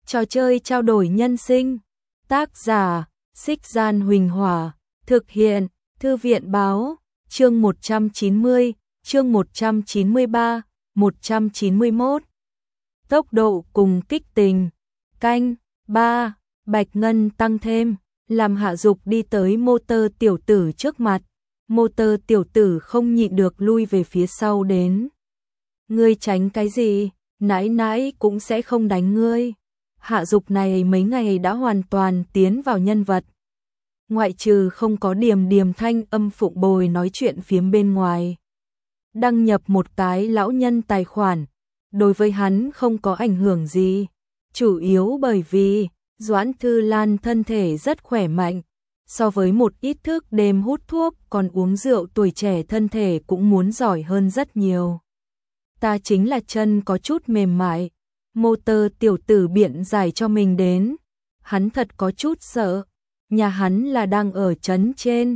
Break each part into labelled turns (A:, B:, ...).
A: Trò chơi trao đổi nhân sinh. Tác giả, Xích Gian Huỳnh Hỏa. Thực hiện, Thư viện Báo. Chương 190, chương 193, 191. Tốc độ cùng kích tình. Canh 3, Bạch Ngân tăng thêm, làm Hạ Dục đi tới motor tiểu tử trước mặt. Motor tiểu tử không nhịn được lui về phía sau đến. Ngươi tránh cái gì, nãi nãi cũng sẽ không đánh ngươi. Hạ Dục này mấy ngày đã hoàn toàn tiến vào nhân vật. Ngoại trừ không có Điềm Điềm thanh âm phụng bồi nói chuyện phiếm bên ngoài. Đăng nhập một cái lão nhân tài khoản, đối với hắn không có ảnh hưởng gì. Chủ yếu bởi vì Doãn Thư Lan thân thể rất khỏe mạnh, so với một ít thức đêm hút thuốc còn uống rượu tuổi trẻ thân thể cũng muốn giỏi hơn rất nhiều. Ta chính là chân có chút mềm mại, motor tiểu tử biện giải cho mình đến. Hắn thật có chút sợ, nhà hắn là đang ở trấn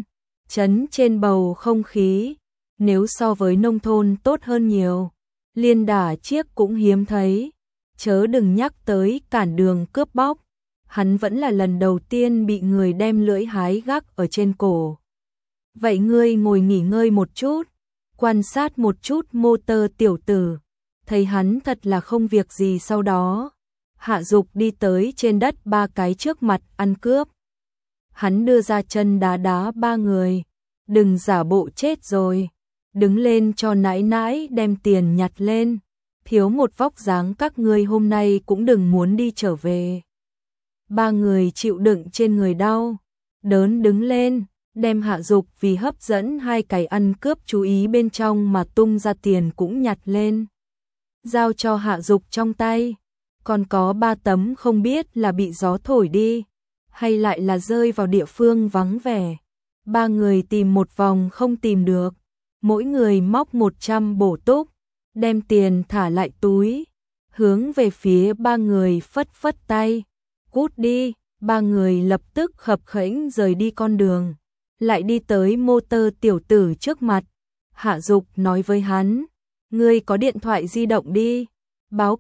A: trên bầu không khí, nếu so với nông thôn tốt hơn nhiều. Liên đả chiếc cũng hiếm thấy, chớ đừng nhắc tới cản đường cướp bóc. Hắn vẫn là lần đầu tiên bị người đem lưỡi hái gác ở trên cổ. Vậy ngươi ngồi nghỉ ngơi một chút, quan sát một chút motor tiểu tử, thấy hắn thật là không việc gì. Sau đó Hạ Dục đi tới trên đất ba cái trước mặt ăn cướp. Hắn đưa ra chân đá đá ba người, đừng giả bộ chết rồi, đứng lên cho nãi nãi đem tiền nhặt lên, thiếu một vóc dáng các ngươi hôm nay cũng đừng muốn đi trở về. Ba người chịu đựng trên người đau đớn đứng lên, đem Hạ Dục vì hấp dẫn hai cái ăn cướp chú ý bên trong mà tung ra tiền cũng nhặt lên, giao cho Hạ Dục trong tay. Còn có ba tấm không biết là bị gió thổi đi hay lại là rơi vào địa phương vắng vẻ. Ba người tìm một vòng không tìm được, mỗi người móc 100 bổ túc, đem tiền thả lại túi, hướng về phía ba người phất phất tay, cút đi. Ba người lập tức khập khểnh rời đi con đường, lại đi tới motor tiểu tử trước mặt. Hạ Dục nói với hắn, ngươi có điện thoại di động đi, báo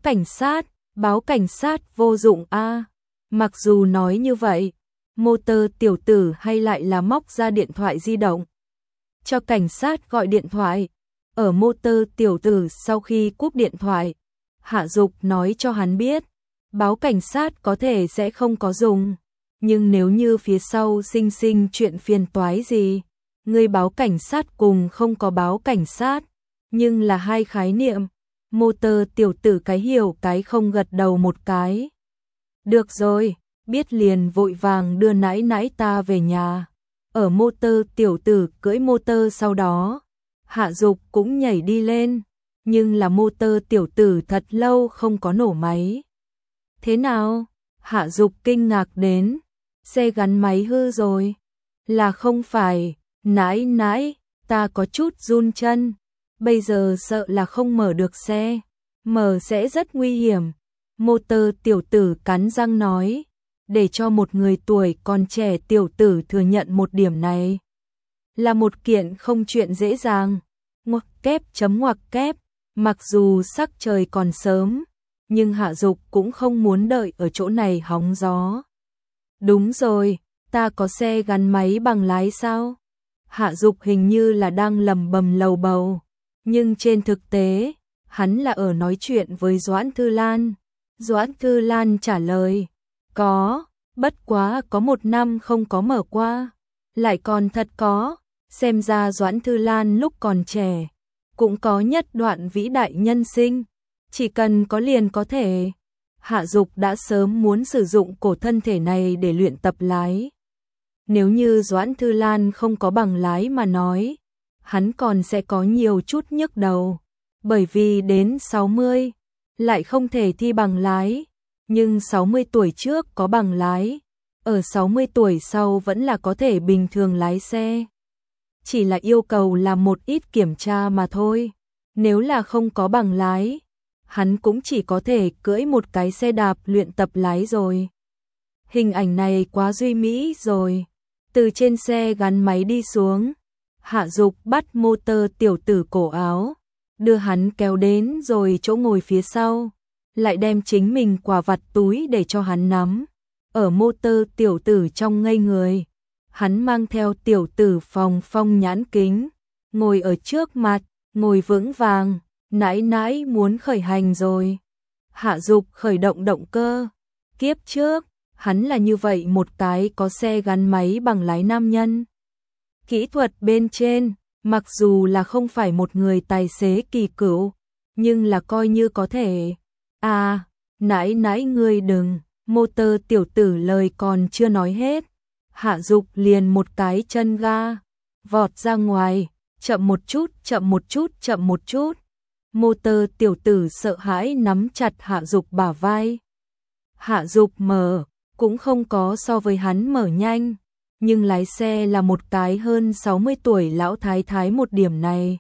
A: cảnh sát vô dụng a. Mặc dù nói như vậy, motor tiểu tử hay lại là móc ra điện thoại di động, cho cảnh sát gọi điện thoại. Ở motor tiểu tử sau khi cúp điện thoại, Hạ Dục nói cho hắn biết, báo cảnh sát có thể sẽ không có dùng, nhưng nếu như phía sau sinh chuyện phiền toái gì, ngươi báo cảnh sát cùng không có báo cảnh sát, nhưng là hai khái niệm. Motor tiểu tử cái hiểu cái không gật đầu một cái. Được rồi, biết liền, vội vàng đưa nãi nãi ta về nhà. Ở motor tiểu tử cưỡi motor sau đó, Hạ Dục cũng nhảy đi lên, nhưng là motor tiểu tử thật lâu không có nổ máy. Thế nào? Hạ Dục kinh ngạc đến, xe gắn máy hư rồi. Là không phải, nãi nãi, ta có chút run chân, bây giờ sợ là không mở được xe, mở sẽ rất nguy hiểm. Motor tiểu tử cắn răng nói, để cho một người tuổi còn trẻ tiểu tử thừa nhận một điểm này là một kiện không chuyện dễ dàng. Ngoặc kép, mặc dù sắc trời còn sớm, nhưng Hạ Dục cũng không muốn đợi ở chỗ này hóng gió. Đúng rồi, ta có xe gắn máy bằng lái sao? Hạ Dục hình như là đang lầm bầm lầu bầu, nhưng trên thực tế, hắn là ở nói chuyện với Doãn Thư Lan. Doãn Thư Lan trả lời, có, bất quá có 1 năm không có mở qua. Lại còn thật có, xem ra Doãn Thư Lan lúc còn trẻ, cũng có nhất đoạn vĩ đại nhân sinh, chỉ cần có liền có thể. Hạ Dục đã sớm muốn sử dụng cổ thân thể này để luyện tập lái. Nếu như Doãn Thư Lan không có bằng lái mà nói, hắn còn sẽ có nhiều chút nhức đầu, bởi vì đến 60 lại không thể thi bằng lái, nhưng 60 tuổi trước có bằng lái, ở 60 tuổi sau vẫn là có thể bình thường lái xe. Chỉ là yêu cầu làm một ít kiểm tra mà thôi. Nếu là không có bằng lái, hắn cũng chỉ có thể cưỡi một cái xe đạp luyện tập lái rồi. Hình ảnh này quá duy mỹ rồi. Từ trên xe gắn máy đi xuống, Hạ Dục bắt motor tiểu tử cổ áo, đưa hắn kéo đến rồi chỗ ngồi phía sau. lại đem chính mình quà vặt túi để cho hắn nắm. Ở motor tiểu tử trong ngây người, hắn mang theo tiểu tử Phòng Phong nhãn kính, ngồi ở trước mặt, ngồi vững vàng, nãi nãi muốn khởi hành rồi. Hạ Dục khởi động động cơ. Kiếp trước, hắn là như vậy một cái có xe gắn máy bằng lái nam nhân. Kỹ thuật bên trên, mặc dù là không phải một người tài xế kỳ cựu, nhưng là coi như có thể. À, nãi nãi ngươi đừng, motor tiểu tử lời còn chưa nói hết. Hạ Dục liền một cái chân ga, vọt ra ngoài, chậm một chút, chậm một chút, chậm một chút. Motor tiểu tử sợ hãi nắm chặt Hạ Dục bả vai. Hạ Dục mở, cũng không có so với hắn mở nhanh, nhưng lái xe là một cái hơn 60 tuổi lão thái thái, một điểm này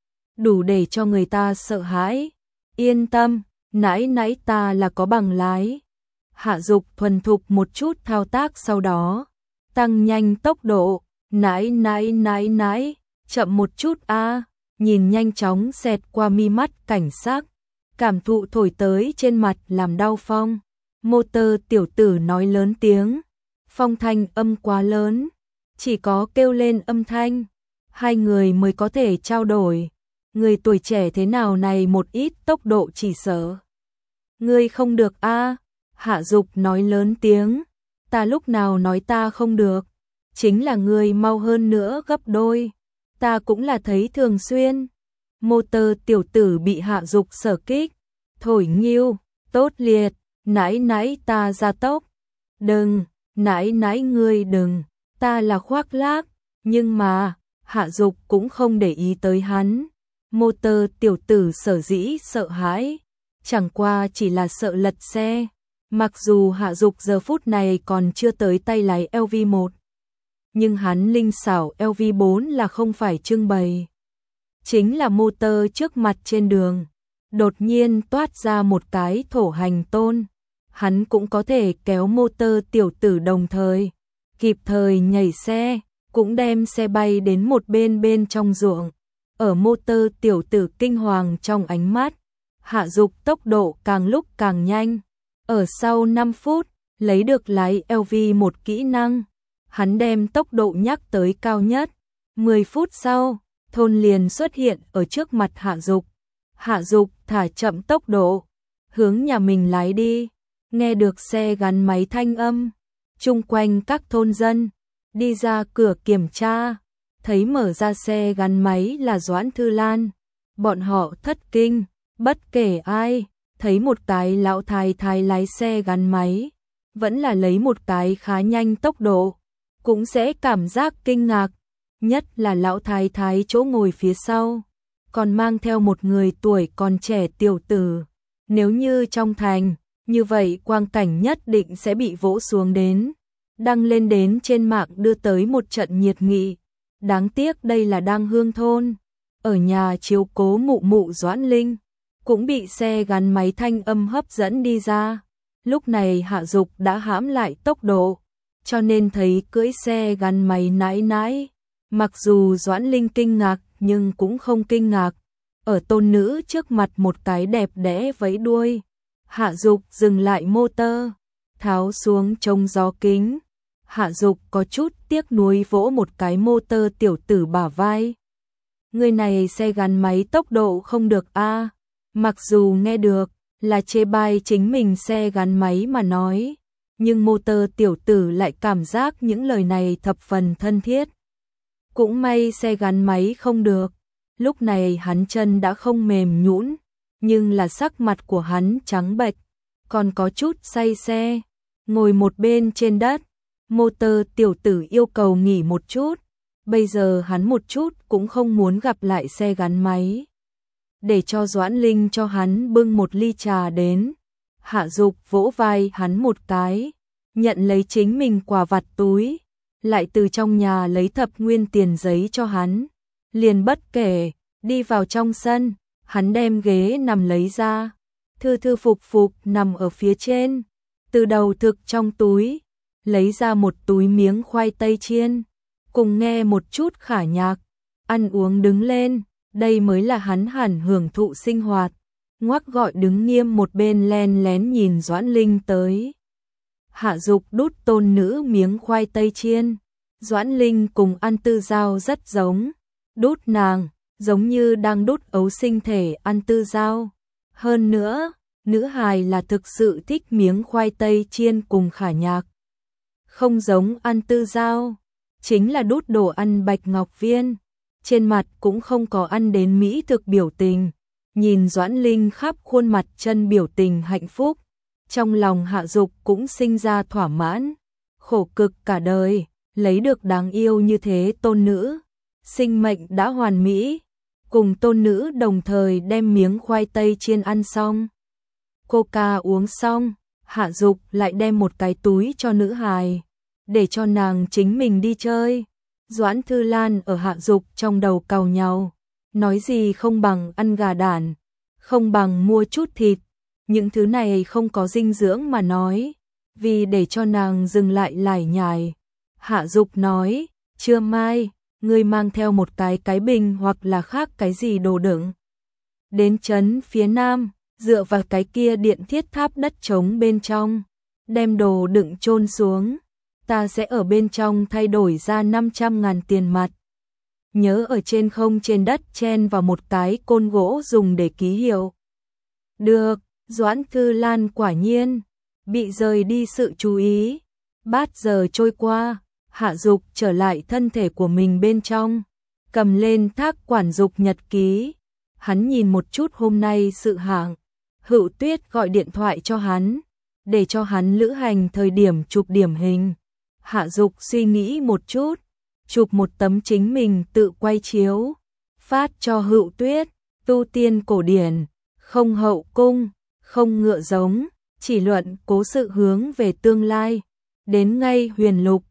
A: đủ để cho người ta sợ hãi. Yên tâm, nãy nãy ta là có bằng lái. Hạ Dục thuần thục một chút thao tác, sau đó tăng nhanh tốc độ. Nãy nãy nãy nãy, chậm một chút a. Nhìn nhanh chóng xẹt qua mi mắt cảnh sát, cảm thụ thổi tới trên mặt làm đau Phong. Motor tiểu tử nói lớn tiếng, Phong thanh âm quá lớn, chỉ có kêu lên âm thanh, hai người mới có thể trao đổi. Người tuổi trẻ thế nào này một ít tốc độ chỉ sợ ngươi không được a. Hạ Dục nói lớn tiếng, ta lúc nào nói ta không được, chính là ngươi mau hơn nữa gấp đôi, ta cũng là thấy thường xuyên. Motor tiểu tử bị Hạ Dục sở kích, thổi nghiêu, tốt liệt, nãy nãy ta ra tốc. Đừng, nãy nãy ngươi đừng, ta là khoác lác. Nhưng mà, Hạ Dục cũng không để ý tới hắn. Motor tiểu tử sở dĩ sợ hãi, chẳng qua chỉ là sợ lật xe. Mặc dù Hạ Dục giờ phút này còn chưa tới tay lái LV1, nhưng hắn linh xảo LV4 là không phải trưng bày. Chính là motor trước mặt trên đường, đột nhiên toát ra một cái thổ hành tôn. Hắn cũng có thể kéo motor tiểu tử đồng thời, kịp thời nhảy xe, cũng đem xe bay đến một bên bên trong ruộng. Ở motor tiểu tử kinh hoàng trong ánh mắt, Hạ Dục tốc độ càng lúc càng nhanh. Ở sau 5 phút, lấy được lái LV1 kỹ năng, hắn đem tốc độ nhắc tới cao nhất. 10 phút sau, thôn liền xuất hiện ở trước mặt Hạ Dục. Hạ Dục thả chậm tốc độ, hướng nhà mình lái đi. Nghe được xe gắn máy thanh âm, chung quanh các thôn dân đi ra cửa kiểm tra, thấy mở ra xe gắn máy là Doãn Thư Lan. Bọn họ thất kinh, bất kể ai thấy một cái lão thái thái lái xe gắn máy, vẫn là lấy một cái khá nhanh tốc độ, cũng sẽ cảm giác kinh ngạc. Nhất là lão thái thái chỗ ngồi phía sau, còn mang theo một người tuổi còn trẻ tiểu tử. Nếu như trong thành, như vậy quang cảnh nhất định sẽ bị vỗ xuống đến, đăng lên đến trên mạng, đưa tới một trận nhiệt nghị. Đáng tiếc đây là Đăng Hương thôn, ở nhà chiếu cố mụ mụ Doãn Linh, cũng bị xe gắn máy thanh âm hấp dẫn đi ra. Lúc này Hạ Dục đã hãm lại tốc độ, cho nên thấy cưỡi xe gắn máy nãi nãi. Mặc dù Doãn Linh kinh ngạc nhưng cũng không kinh ngạc. Ở tôn nữ trước mặt một cái đẹp đẽ vẫy đuôi. Hạ Dục dừng lại motor, tháo xuống chống gió kính. Hạ Dục có chút tiếc nuối vỗ một cái motor tiểu tử bả vai. Người này xe gắn máy tốc độ không được a. Mặc dù nghe được là chê bai chính mình xe gắn máy mà nói, nhưng motor tiểu tử lại cảm giác những lời này thập phần thân thiết. Cũng may xe gắn máy không được, lúc này hắn chân đã không mềm nhũn, nhưng là sắc mặt của hắn trắng bệch, còn có chút say xe, ngồi một bên trên đất. Motor tiểu tử yêu cầu nghỉ một chút, bây giờ hắn một chút cũng không muốn gặp lại xe gắn máy. Để cho Doãn Linh cho hắn bưng một ly trà đến. Hạ Dục vỗ vai hắn một cái, nhận lấy chính mình quà vặt túi, lại từ trong nhà lấy thập nguyên tiền giấy cho hắn. Liền bất kể, đi vào trong sân, hắn đem ghế nằm lấy ra, thư thư phục phục nằm ở phía trên, từ đầu thực trong túi, lấy ra một túi miếng khoai tây chiên, cùng nghe một chút khả nhạc, ăn uống đứng lên, đây mới là hắn hẳn hưởng thụ sinh hoạt. ngoắc gọi đứng nghiêm một bên len lén nhìn Doãn Linh tới. Hạ Dục đút tôn nữ miếng khoai tây chiên. Doãn Linh cùng An Tư Giao rất giống, đút nàng giống như đang đút ấu sinh thể An Tư Giao. Hơn nữa, nữ hài là thực sự thích miếng khoai tây chiên cùng Khả Nhạc. Không giống An Tư Giao, chính là đút đồ ăn bạch ngọc viên, trên mặt cũng không có ăn đến mỹ thực biểu tình. Nhìn Doãn Linh khắp khuôn mặt chân biểu tình hạnh phúc, trong lòng Hạ Dục cũng sinh ra thỏa mãn. Khổ cực cả đời, lấy được đáng yêu như thế tôn nữ, sinh mệnh đã hoàn mỹ. Cùng tôn nữ đồng thời đem miếng khoai tây chiên ăn xong, coca uống xong, Hạ Dục lại đem một cái túi cho nữ hài, để cho nàng chính mình đi chơi. Doãn Thư Lan ở Hạ Dục trong đầu càu nhau, nói gì không bằng ăn gà đản, không bằng mua chút thịt, những thứ này không có dinh dưỡng mà nói. Vì để cho nàng dừng lại lải nhải, Hạ Dục nói, trưa mai, ngươi mang theo một cái bình hoặc là khác cái gì đồ đựng. Đến trấn phía nam, dựa vào cái kia điện thiết tháp đất trống bên trong, đem đồ đựng chôn xuống, ta sẽ ở bên trong thay đổi ra 500.000 tiền mặt. Nhớ ở trên không trên đất chen vào một cái côn gỗ dùng để ký hiệu. Được, Doãn Thư Lan quả nhiên bị rời đi sự chú ý. Bát giờ trôi qua, Hạ Dục trở lại thân thể của mình bên trong, cầm lên thác quản dục nhật ký. Hắn nhìn một chút hôm nay sự hạng, Hữu Tuyết gọi điện thoại cho hắn, để cho hắn lữ hành thời điểm chụp điểm hình. Hạ Dục suy nghĩ một chút, chụp một tấm chính mình tự quay chiếu, phát cho Hữu Tuyết. Tu tiên cổ điển, không hậu cung, không ngựa giống, chỉ luận cố sự hướng về tương lai. Đến ngay huyền lục,